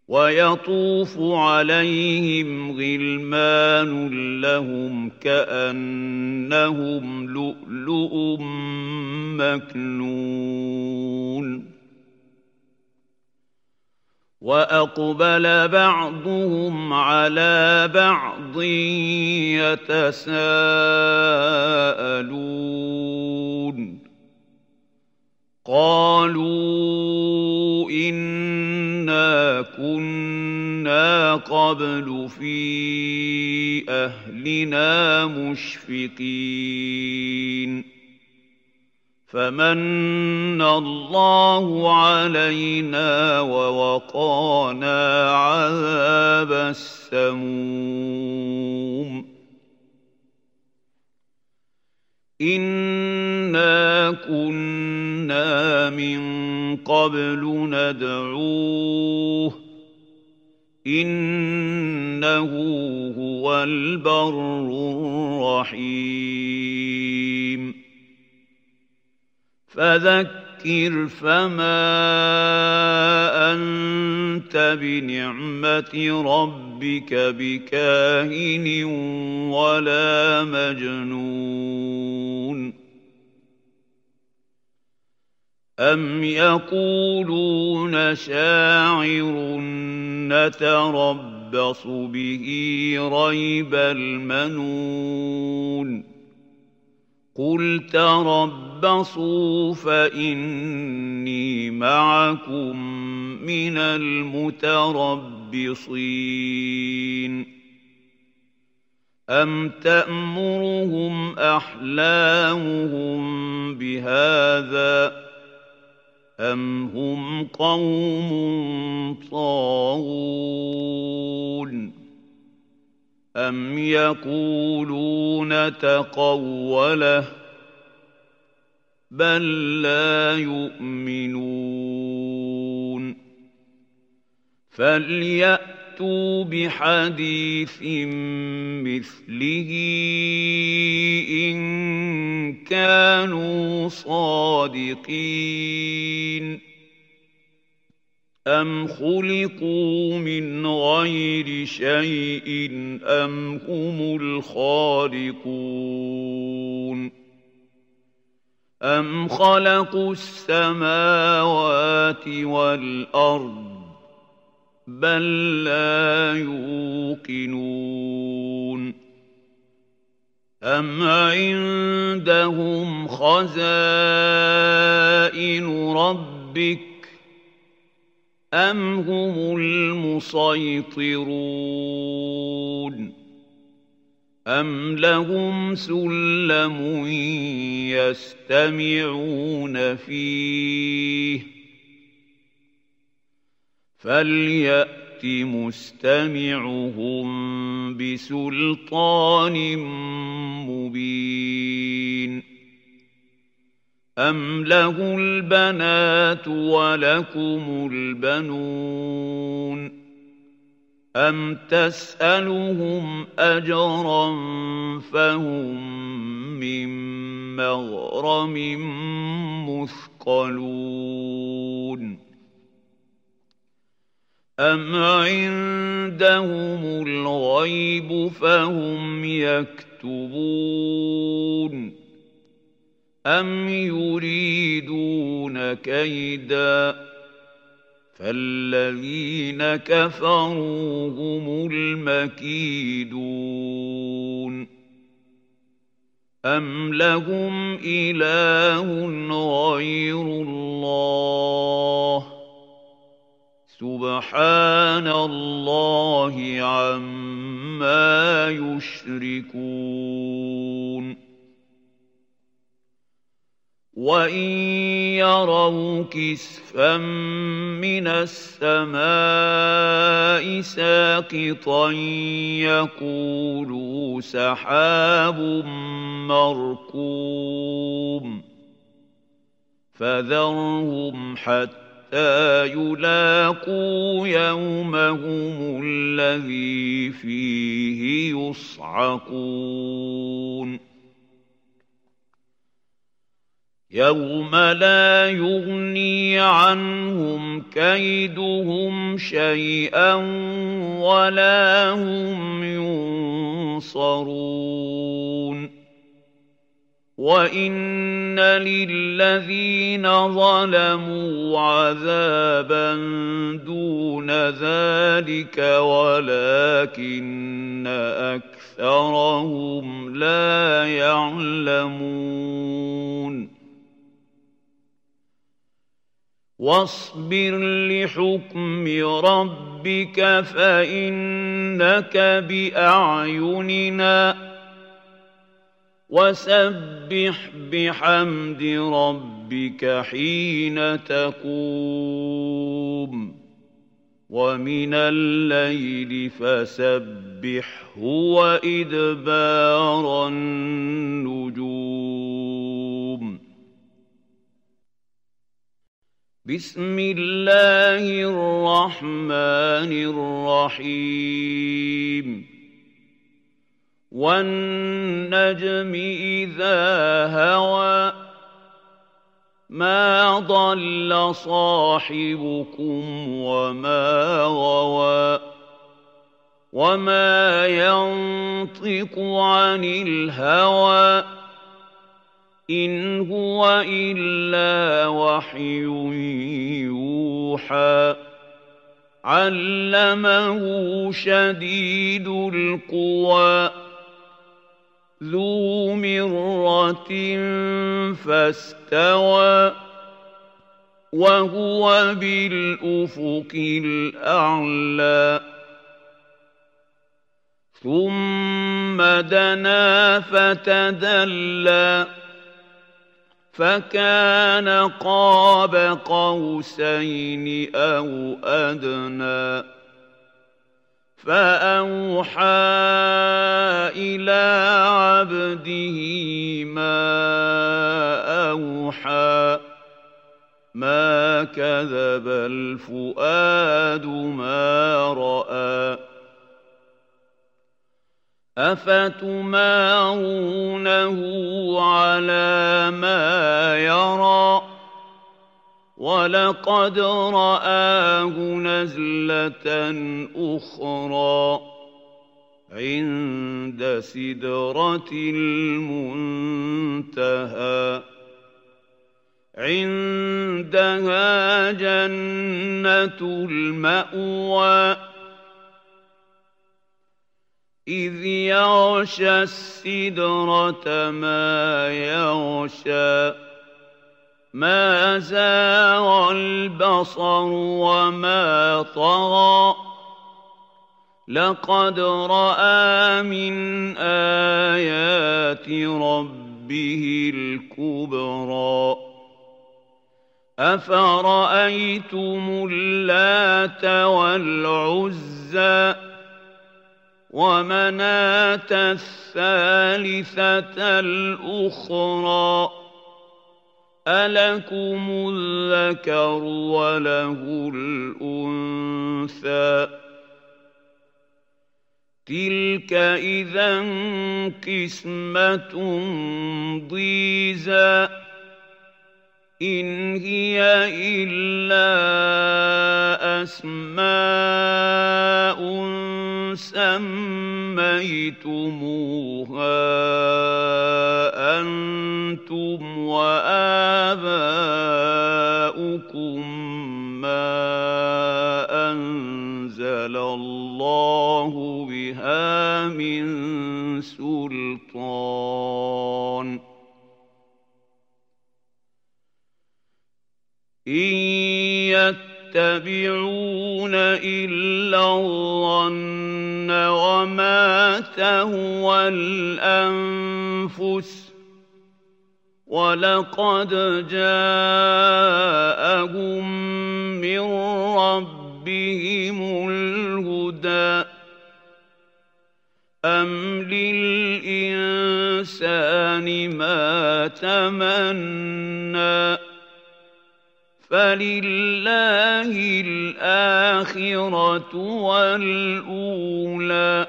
ويطوف عليهم غلمان لهم كأنهم لؤلؤ مكنون وأقبل بعضهم على بعض يتساءلون قالوا إنا كنا قبل في أهلنا مشفقين فمن الله علينا ووقانا عذاب السموم إنا كنا من قبل ندعوه إنه هو البر الرحيم فذكر فما أنت بنعمة ربك بكاهن ولا مجنون أم يقولون شاعر نتربص به ريب المنون قل تربصوا فإني معكم من المتربصين أم تأمرهم أحلامهم بهذا أم هم قوم طاغون أم يقولون تقوله بل لا يؤمنون فليأتوا بحديث مثله إن كانوا صادقين أم خلقوا من غير شيء أم هم الخالقون أم خلقوا السماوات والأرض بل لا يوقنون أم عندهم خزائن ربك أم هم المسيطرون أم لهم سلم يستمعون فيه فليأت مستمعهم بسلطان مبين أم له البنات ولكم البنون أم تسألهم أجرا فهم من مغرم مثقلون أم عندهم الغيب فهم يكتبون أم يريدون كيدا فالذين كفروا هم المكيدون أم لهم إله غير الله سبحان الله عما يشركون وَإِن يَرَوْا كِسْفًا مِّنَ السَّمَاءِ سَاقِطًا يَقُولُوا سَحَابٌ مَّرْكُومٌ فَذَرْهُمْ حَتَّىٰ يُلَاقُوا يَوْمَهُمُ الَّذِي فِيهِ يُصْعَقُونَ يوم لا يغني عنهم كيدهم شيئا ولا هم ينصرون وإن للذين ظلموا عذابا دون ذلك ولكن أكثرهم لا يعلمون واصبر لحكم ربك فإنك بأعيننا وسبح بحمد ربك حين تقوم ومن الليل فسبحه وإدبار النجوم بسم الله الرحمن الرحيم والنجم إذا هوى ما ضل صاحبكم وما غوى وما ينطق عن الهوى إن هو إلا وحي يوحى علمه شديد القوى ذو مرة فاستوى وهو بالأفق الأعلى ثم دنا فتدلى فكان قاب قوسين أو أدنى فأوحى إلى عبده ما أوحى ما كذب الفؤاد ما رأى أفتمارونه على ما يرى ولقد رآه نزلة أخرى عند سدرة المنتهى عندها جنة المأوى إذ يغشى السدرة ما يغشى ما زاغ البصر وما طغى لقد رأى من آيات ربه الكبرى أفرأيتم اللات والعزى ومناة الثالثة الأخرى ألكم الذكر وله الأنثى تلك إذا قسمة ضيزى إن هي إلا أسماء سميتموها أنتم وآباؤكم ما أنزل الله بها من سلطان إن يتبعون إلا الظن وما تهوى الأنفس ولقد جاءهم من ربهم الهدى أم للإنسان ما تمنى فلله الآخرة والأولى